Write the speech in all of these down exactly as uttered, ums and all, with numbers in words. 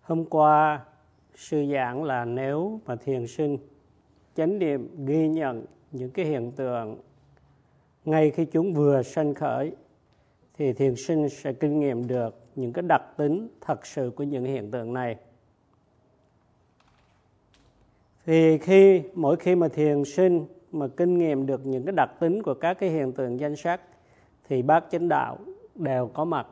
Hôm qua sư giảng là nếu mà thiền sinh chánh niệm ghi nhận những cái hiện tượng ngay khi chúng vừa sanh khởi thì thiền sinh sẽ kinh nghiệm được những cái đặc tính thật sự của những hiện tượng này. Thì khi mỗi khi mà thiền sinh mà kinh nghiệm được những cái đặc tính của các cái hiện tượng danh sắc thì bát chánh đạo đều có mặt.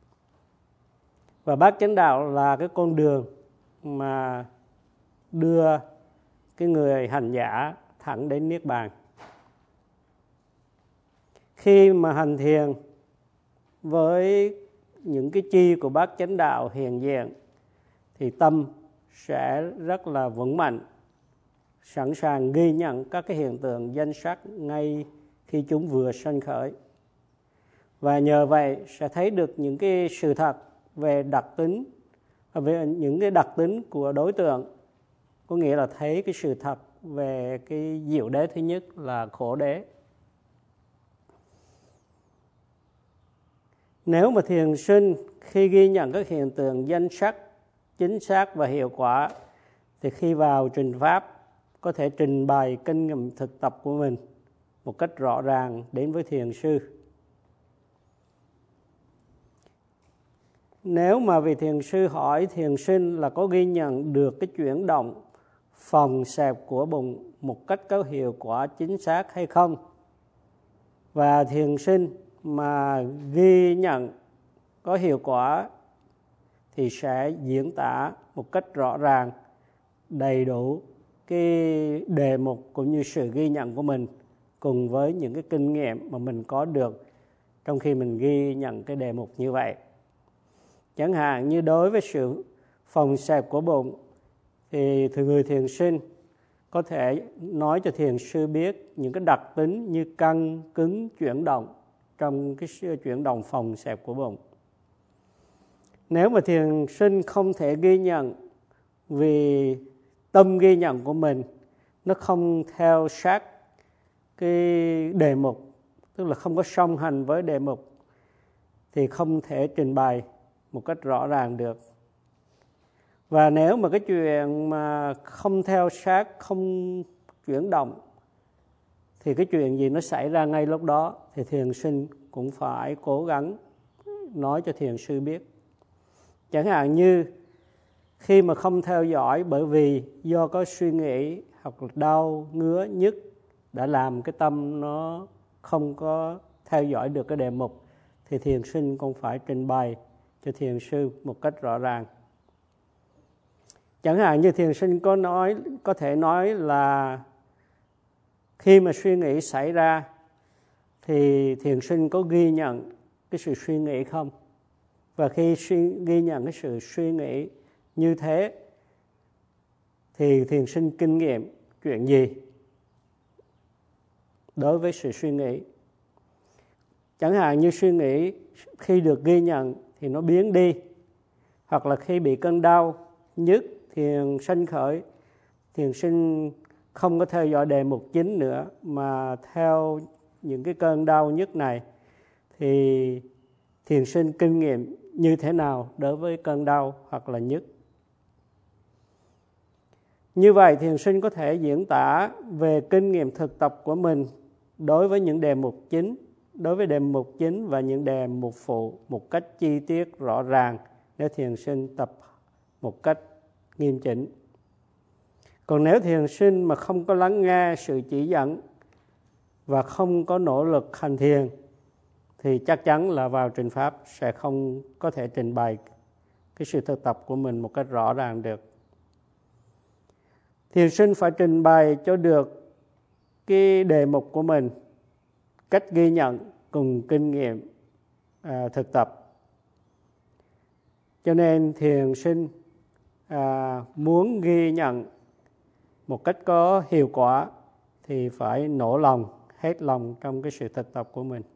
Và bát chánh đạo là cái con đường mà đưa cái người hành giả thẳng đến Niết Bàn. Khi mà hành thiền với những cái chi của bát chánh đạo hiện diện thì tâm sẽ rất là vững mạnh, sẵn sàng ghi nhận các cái hiện tượng danh sắc ngay khi chúng vừa sanh khởi. Và nhờ vậy sẽ thấy được những cái sự thật về đặc tính, về những cái đặc tính của đối tượng. Có nghĩa là thấy cái sự thật về cái diệu đế thứ nhất là khổ đế. Nếu mà thiền sinh khi ghi nhận các hiện tượng danh sắc chính xác và hiệu quả thì khi vào trình pháp có thể trình bày kinh nghiệm thực tập của mình một cách rõ ràng đến với thiền sư. Nếu mà vị thiền sư hỏi thiền sinh là có ghi nhận được cái chuyển động phòng xẹp của bụng một cách có hiệu quả chính xác hay không, và thiền sinh mà ghi nhận có hiệu quả thì sẽ diễn tả một cách rõ ràng, đầy đủ cái đề mục cũng như sự ghi nhận của mình cùng với những cái kinh nghiệm mà mình có được trong khi mình ghi nhận cái đề mục như vậy. Chẳng hạn như đối với sự phòng xẹp của bụng thì người thiền sinh có thể nói cho thiền sư biết những cái đặc tính như căng, cứng, chuyển động trong cái chuyển động phòng xẹp của bụng. Nếu mà thiền sinh không thể ghi nhận vì tâm ghi nhận của mình nó không theo sát cái đề mục, tức là không có song hành với đề mục, thì không thể trình bày một cách rõ ràng được. Và nếu mà cái chuyện mà không theo sát, không chuyển động thì cái chuyện gì nó xảy ra ngay lúc đó thì thiền sinh cũng phải cố gắng nói cho thiền sư biết. Chẳng hạn như khi mà không theo dõi bởi vì do có suy nghĩ hoặc là đau, ngứa, nhức đã làm cái tâm nó không có theo dõi được cái đề mục thì thiền sinh cũng phải trình bày cho thiền sư một cách rõ ràng. Chẳng hạn như thiền sinh có nói, có thể nói là khi mà suy nghĩ xảy ra thì thiền sinh có ghi nhận cái sự suy nghĩ không? Và khi suy, ghi nhận cái sự suy nghĩ như thế thì thiền sinh kinh nghiệm chuyện gì đối với sự suy nghĩ? Chẳng hạn như suy nghĩ khi được ghi nhận thì nó biến đi, hoặc là khi bị cơn đau, nhức, thiền sanh khởi, thiền sinh không có theo dõi đề mục chính nữa mà theo những cái cơn đau nhức này thì thiền sinh kinh nghiệm như thế nào đối với cơn đau hoặc là nhức. Như vậy thiền sinh có thể diễn tả về kinh nghiệm thực tập của mình đối với những đề mục chính, đối với đề mục chính và những đề mục phụ một cách chi tiết rõ ràng nếu thiền sinh tập một cách nghiêm chỉnh. Còn nếu thiền sinh mà không có lắng nghe sự chỉ dẫn và không có nỗ lực hành thiền thì chắc chắn là vào trình pháp sẽ không có thể trình bày cái sự thực tập của mình một cách rõ ràng được. Thiền sinh phải trình bày cho được cái đề mục của mình, cách ghi nhận cùng kinh nghiệm à, thực tập. Cho nên thiền sinh à, muốn ghi nhận một cách có hiệu quả thì phải nỗ lòng, hết lòng trong cái sự thực tập của mình.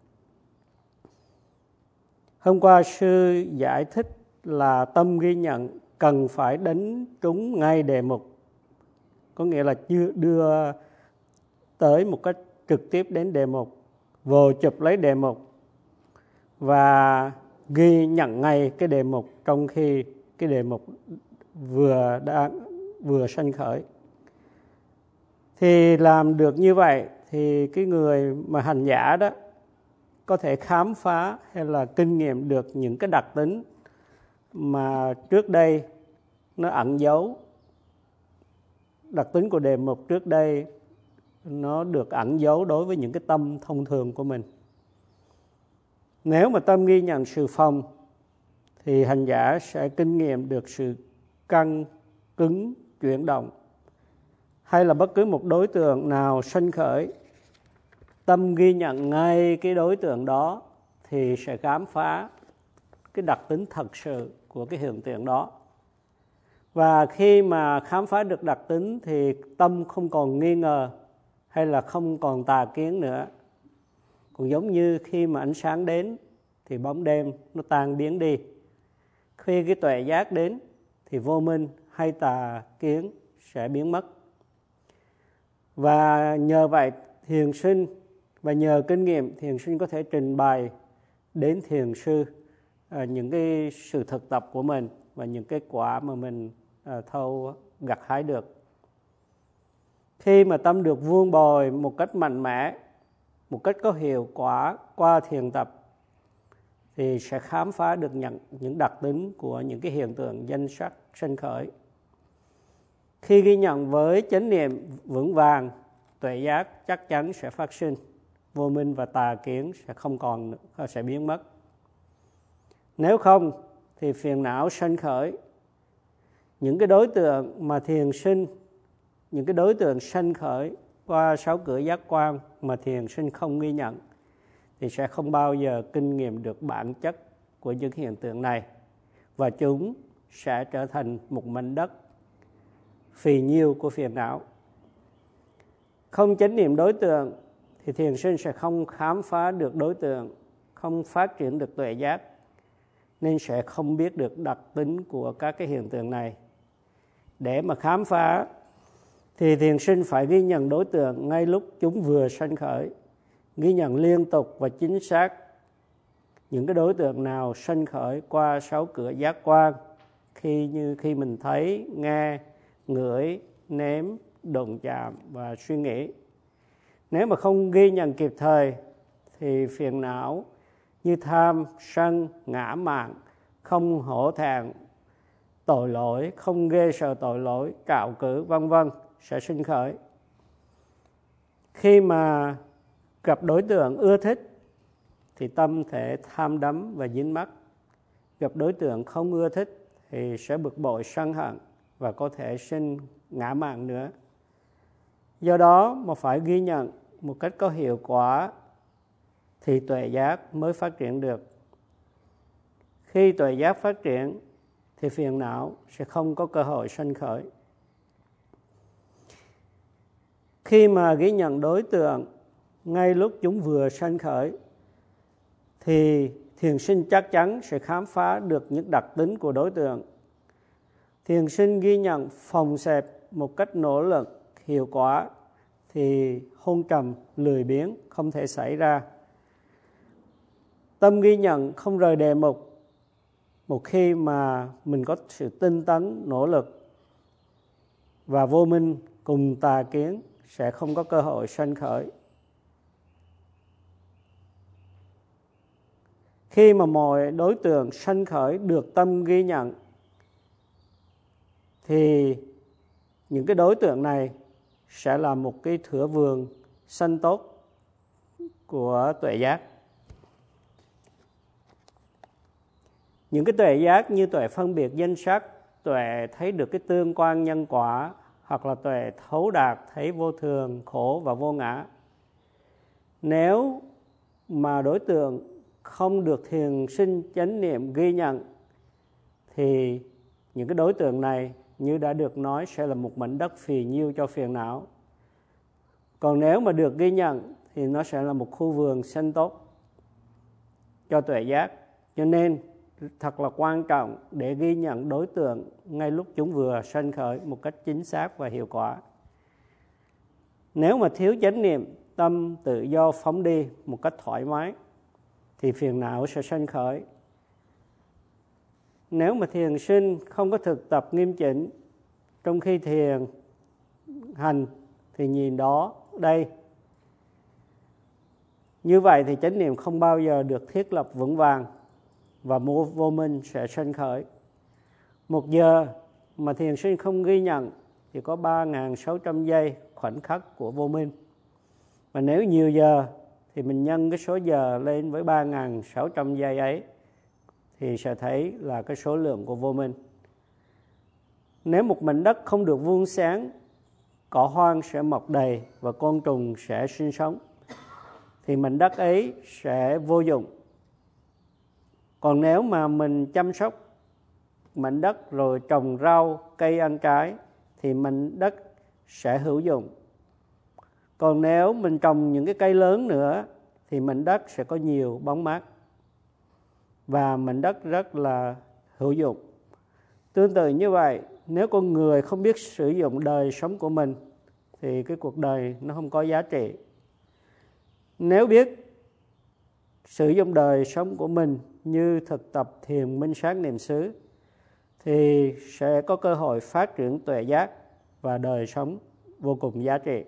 Hôm qua sư giải thích là tâm ghi nhận cần phải đánh trúng ngay đề mục, có nghĩa là đưa tới một cách trực tiếp đến đề mục, vồ chụp lấy đề mục và ghi nhận ngay cái đề mục trong khi cái đề mục vừa đang vừa sanh khởi. Thì làm được như vậy thì cái người mà hành giả đó có thể khám phá hay là kinh nghiệm được những cái đặc tính mà trước đây nó ẩn giấu. Đặc tính của đề mục trước đây nó được ẩn giấu đối với những cái tâm thông thường của mình. Nếu mà tâm ghi nhận sự phòng thì hành giả sẽ kinh nghiệm được sự căng, cứng, chuyển động. Hay là bất cứ một đối tượng nào sanh khởi, tâm ghi nhận ngay cái đối tượng đó thì sẽ khám phá cái đặc tính thật sự của cái hiện tượng đó. Và khi mà khám phá được đặc tính thì tâm không còn nghi ngờ hay là không còn tà kiến nữa. Cũng giống như khi mà ánh sáng đến thì bóng đêm nó tan biến đi. Khi cái tuệ giác đến thì vô minh hay tà kiến sẽ biến mất. Và nhờ vậy thiền sinh và nhờ kinh nghiệm thiền sinh có thể trình bày đến thiền sư à, những cái sự thực tập của mình và những kết quả mà mình à, thâu gặt hái được. Khi mà tâm được vuông bồi một cách mạnh mẽ, một cách có hiệu quả qua thiền tập thì sẽ khám phá được những, những đặc tính của những cái hiện tượng danh sắc sanh khởi. Khi ghi nhận với chánh niệm vững vàng, tuệ giác chắc chắn sẽ phát sinh, vô minh và tà kiến sẽ không còn, sẽ biến mất. Nếu không thì phiền não sanh khởi. Những cái đối tượng mà thiền sinh, những cái đối tượng sanh khởi qua sáu cửa giác quan mà thiền sinh không ghi nhận thì sẽ không bao giờ kinh nghiệm được bản chất của những hiện tượng này, và chúng sẽ trở thành một mảnh đất phì nhiêu của phiền não. Không chánh niệm đối tượng thì thiền sinh sẽ không khám phá được đối tượng, không phát triển được tuệ giác, nên sẽ không biết được đặc tính của các cái hiện tượng này. Để mà khám phá thì thiền sinh phải ghi nhận đối tượng ngay lúc chúng vừa sanh khởi, ghi nhận liên tục và chính xác những cái đối tượng nào sanh khởi qua sáu cửa giác quan, khi như khi mình thấy, nghe, ngửi, nếm, đụng chạm và suy nghĩ. Nếu mà không ghi nhận kịp thời thì phiền não như tham, sân, ngã mạn, không hổ thẹn, tội lỗi, không ghê sợ tội lỗi, cạo cử, vân vân sẽ sinh khởi. Khi mà gặp đối tượng ưa thích thì tâm thể tham đắm và dính mắc. Gặp đối tượng không ưa thích thì sẽ bực bội, sân hận và có thể sinh ngã mạn nữa. Do đó mà phải ghi nhận một cách có hiệu quả thì tuệ giác mới phát triển được. Khi tuệ giác phát triển thì phiền não sẽ không có cơ hội sanh khởi. Khi mà ghi nhận đối tượng ngay lúc chúng vừa sanh khởi thì thiền sinh chắc chắn sẽ khám phá được những đặc tính của đối tượng. Thiền sinh ghi nhận phòng xẹp một cách nỗ lực, hiệu quả thì hôn trầm, lười biếng không thể xảy ra. Tâm ghi nhận không rời đề mục một khi mà mình có sự tinh tấn, nỗ lực, và vô minh cùng tà kiến sẽ không có cơ hội sanh khởi. Khi mà mọi đối tượng sanh khởi được tâm ghi nhận thì những cái đối tượng này sẽ là một cái thửa vườn xanh tốt của tuệ giác. Những cái tuệ giác như tuệ phân biệt danh sắc, tuệ thấy được cái tương quan nhân quả, hoặc là tuệ thấu đạt thấy vô thường, khổ và vô ngã. Nếu mà đối tượng không được thiền sinh chánh niệm ghi nhận thì những cái đối tượng này như đã được nói sẽ là một mảnh đất phì nhiêu cho phiền não. Còn nếu mà được ghi nhận thì nó sẽ là một khu vườn xanh tốt cho tuệ giác. Cho nên thật là quan trọng để ghi nhận đối tượng ngay lúc chúng vừa sanh khởi một cách chính xác và hiệu quả. Nếu mà thiếu chánh niệm, tâm tự do phóng đi một cách thoải mái thì phiền não sẽ sanh khởi. nếu mà thiền sinh không có thực tập nghiêm chỉnh trong khi thiền hành thì nhìn đó đây. Như vậy thì chánh niệm không bao giờ được thiết lập vững vàng và vô minh sẽ sanh khởi. Một giờ mà thiền sinh không ghi nhận thì có ba nghìn sáu trăm giây khoảnh khắc của vô minh. Và nếu nhiều giờ thì mình nhân cái số giờ lên với ba nghìn sáu trăm giây ấy thì sẽ thấy là cái số lượng của vô minh. Nếu một mảnh đất không được vuông sáng, cỏ hoang sẽ mọc đầy và côn trùng sẽ sinh sống, thì mảnh đất ấy sẽ vô dụng. Còn nếu mà mình chăm sóc mảnh đất rồi trồng rau, cây ăn trái thì mảnh đất sẽ hữu dụng. Còn nếu mình trồng những cái cây lớn nữa thì mảnh đất sẽ có nhiều bóng mát và mảnh đất rất là hữu dụng. Tương tự như vậy, nếu con người không biết sử dụng đời sống của mình thì cái cuộc đời nó không có giá trị. Nếu biết sử dụng đời sống của mình như thực tập thiền minh sát niệm xứ thì sẽ có cơ hội phát triển tuệ giác và đời sống vô cùng giá trị.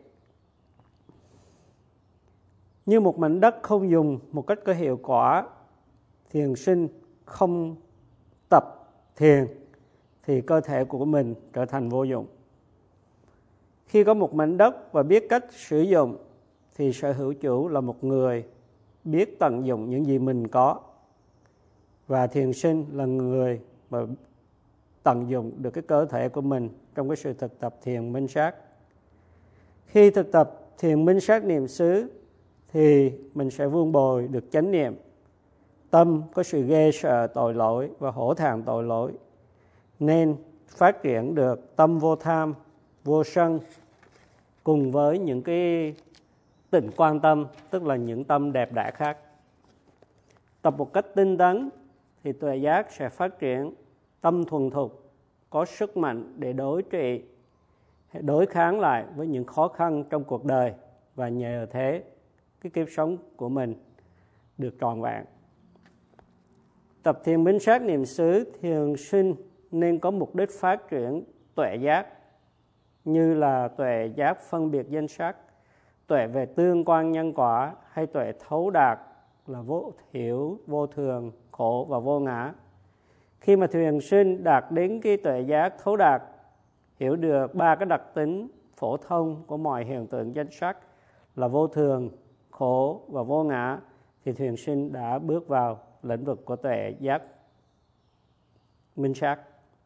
Như một mảnh đất không dùng một cách có hiệu quả, thiền sinh không tập thiền thì cơ thể của mình trở thành vô dụng. Khi có một mảnh đất và biết cách sử dụng thì sở hữu chủ là một người biết tận dụng những gì mình có. Và thiền sinh là người mà tận dụng được cái cơ thể của mình trong cái sự thực tập thiền minh sát. Khi thực tập thiền minh sát niệm xứ thì mình sẽ vun bồi được chánh niệm. Tâm có sự ghê sợ tội lỗi và hổ thẹn tội lỗi, nên phát triển được tâm vô tham, vô sân cùng với những cái tình quan tâm, tức là những tâm đẹp đẽ khác. Tập một cách tinh tấn thì tuệ giác sẽ phát triển tâm thuần thục, có sức mạnh để đối trị, đối kháng lại với những khó khăn trong cuộc đời, và nhờ thế cái kiếp sống của mình được trọn vẹn. Tập thiền minh sát niệm xứ, thiền sinh nên có mục đích phát triển tuệ giác như là tuệ giác phân biệt danh sắc, tuệ về tương quan nhân quả, hay tuệ thấu đạt là vô hiểu, vô thường, khổ và vô ngã. Khi mà thiền sinh đạt đến cái tuệ giác thấu đạt, hiểu được ba cái đặc tính phổ thông của mọi hiện tượng danh sắc là vô thường, khổ và vô ngã, thì thiền sinh đã bước vào lĩnh vực của tuệ giác minh sát.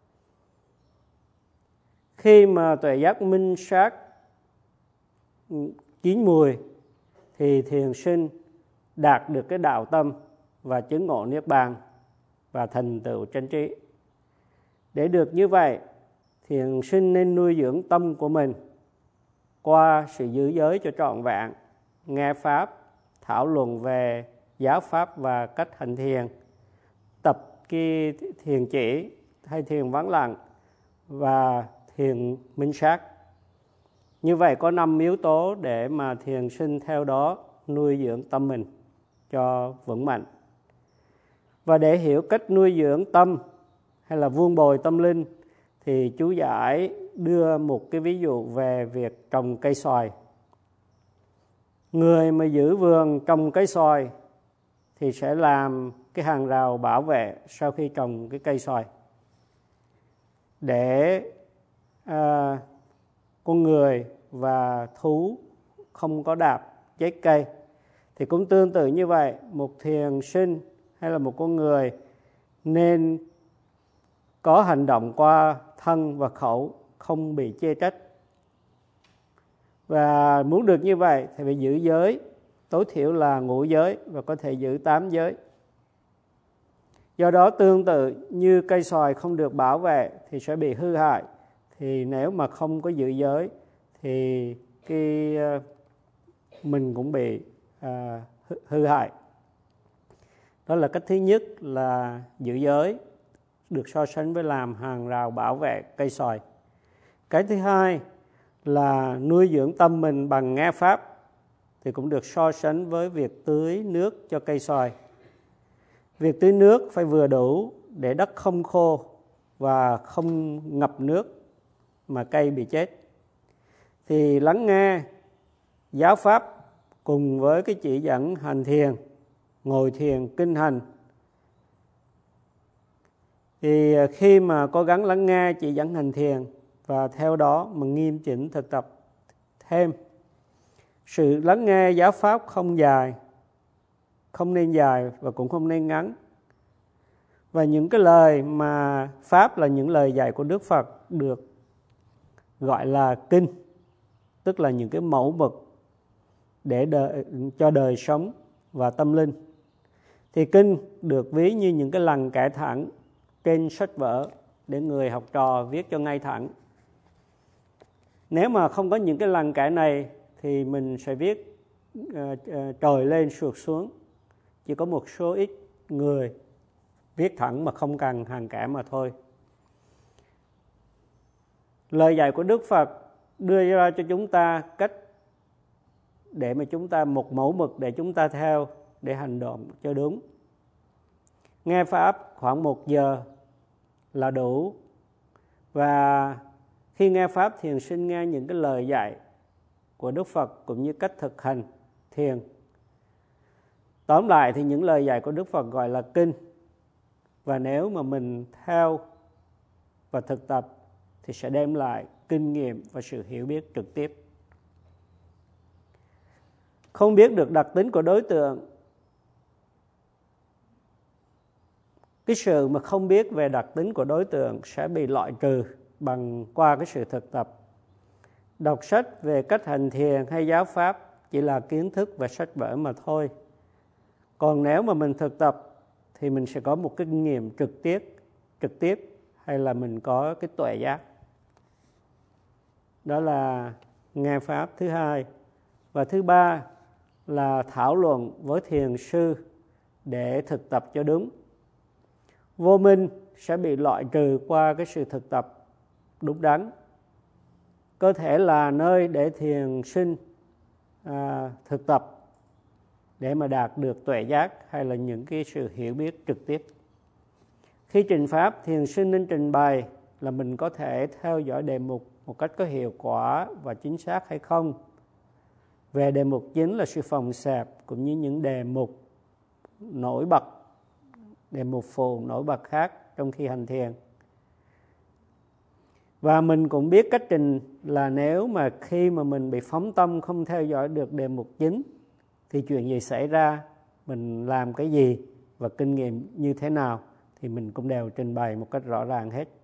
Khi mà tuệ giác minh sát chín mùi thì thiền sinh đạt được cái đạo tâm và chứng ngộ niết bàn và thành tựu chánh trí. Để được như vậy, thiền sinh nên nuôi dưỡng tâm của mình qua sự giữ giới cho trọn vẹn, nghe pháp, thảo luận về giáo pháp và cách hành thiền, tập cái thiền chỉ hay thiền vắng lặng và thiền minh sát. Như vậy có năm yếu tố để mà thiền sinh theo đó nuôi dưỡng tâm mình cho vững mạnh. Và để hiểu cách nuôi dưỡng tâm hay là vun bồi tâm linh thì chú giải đưa một cái ví dụ về việc trồng cây xoài. Người mà giữ vườn trồng cây xoài thì sẽ làm cái hàng rào bảo vệ sau khi trồng cái cây xoài, để à, con người và thú không có đạp chết cây. Thì cũng tương tự như vậy, một thiền sinh hay là một con người nên có hành động qua thân và khẩu không bị chê trách. Và muốn được như vậy thì phải giữ giới, tối thiểu là ngũ giới, và có thể giữ tám giới. Do đó tương tự như cây xoài không được bảo vệ thì sẽ bị hư hại, thì nếu mà không có giữ giới thì cái mình cũng bị à, hư hại. Đó là cách thứ nhất là giữ giới, được so sánh với làm hàng rào bảo vệ cây xoài. Cái thứ hai là nuôi dưỡng tâm mình bằng nghe pháp, thì cũng được so sánh với việc tưới nước cho cây xoài. Việc tưới nước phải vừa đủ để đất không khô và không ngập nước mà cây bị chết. Thì lắng nghe giáo pháp cùng với cái chỉ dẫn hành thiền, ngồi thiền, kinh hành. Thì khi mà cố gắng lắng nghe chỉ dẫn hành thiền và theo đó mà nghiêm chỉnh thực tập thêm, sự lắng nghe giáo pháp không dài, không nên dài và cũng không nên ngắn. Và những cái lời mà pháp là những lời dạy của Đức Phật được gọi là kinh, tức là những cái mẫu mực để đời, cho đời sống và tâm linh. Thì kinh được ví như những cái lằn kẻ thẳng trên sách vở để người học trò viết cho ngay thẳng. Nếu mà không có những cái lằn kẻ này thì mình sẽ viết uh, uh, trồi lên sụt xuống. Chỉ có một số ít người viết thẳng mà không cần hàng kẻ mà thôi. Lời dạy của Đức Phật đưa ra cho chúng ta cách để mà chúng ta một mẫu mực để chúng ta theo để hành động cho đúng. Nghe pháp khoảng một giờ là đủ. Và khi nghe pháp, thiền sinh nghe những cái lời dạy của Đức Phật cũng như cách thực hành thiền. Tóm lại thì những lời dạy của Đức Phật gọi là kinh. Và nếu mà mình theo và thực tập thì sẽ đem lại kinh nghiệm và sự hiểu biết trực tiếp. Không biết được đặc tính của đối tượng. Cái sự mà không biết về đặc tính của đối tượng sẽ bị loại trừ bằng qua cái sự thực tập. Đọc sách về cách hành thiền hay giáo pháp chỉ là kiến thức và sách vở mà thôi. Còn nếu mà mình thực tập thì mình sẽ có một cái kinh nghiệm trực tiếp, trực tiếp hay là mình có cái tuệ giác. Đó là nghe pháp thứ hai. Và thứ ba là thảo luận với thiền sư để thực tập cho đúng. Vô minh sẽ bị loại trừ qua cái sự thực tập đúng đắn. Cơ thể là nơi để thiền sinh à, thực tập để mà đạt được tuệ giác hay là những cái sự hiểu biết trực tiếp. Khi trình pháp, thiền sinh nên trình bày là mình có thể theo dõi đề mục một cách có hiệu quả và chính xác hay không. Về đề mục chính là sự phòng xẹp cũng như những đề mục nổi bật, đề mục phụ nổi bật khác trong khi hành thiền. Và mình cũng biết cách trình là nếu mà khi mà mình bị phóng tâm không theo dõi được đề mục chính thì chuyện gì xảy ra, mình làm cái gì và kinh nghiệm như thế nào thì mình cũng đều trình bày một cách rõ ràng hết.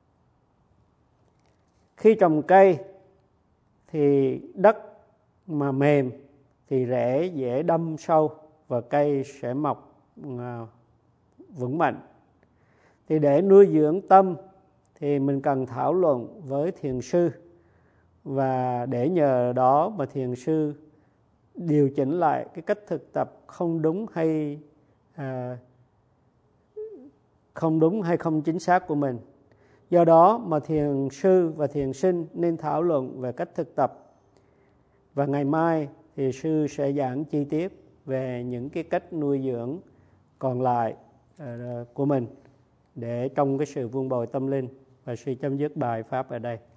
Khi trồng cây thì đất mà mềm thì rễ dễ đâm sâu và cây sẽ mọc vững mạnh. Thì để nuôi dưỡng tâm thì mình cần thảo luận với thiền sư, và để nhờ đó mà thiền sư điều chỉnh lại cái cách thực tập không đúng hay à, không đúng hay không chính xác của mình. Do đó mà thiền sư và thiền sinh nên thảo luận về cách thực tập. Và ngày mai thì sư sẽ giảng chi tiết về những cái cách nuôi dưỡng còn lại uh, của mình để trong cái sự vun bồi tâm linh. Và sư chấm dứt bài pháp ở đây.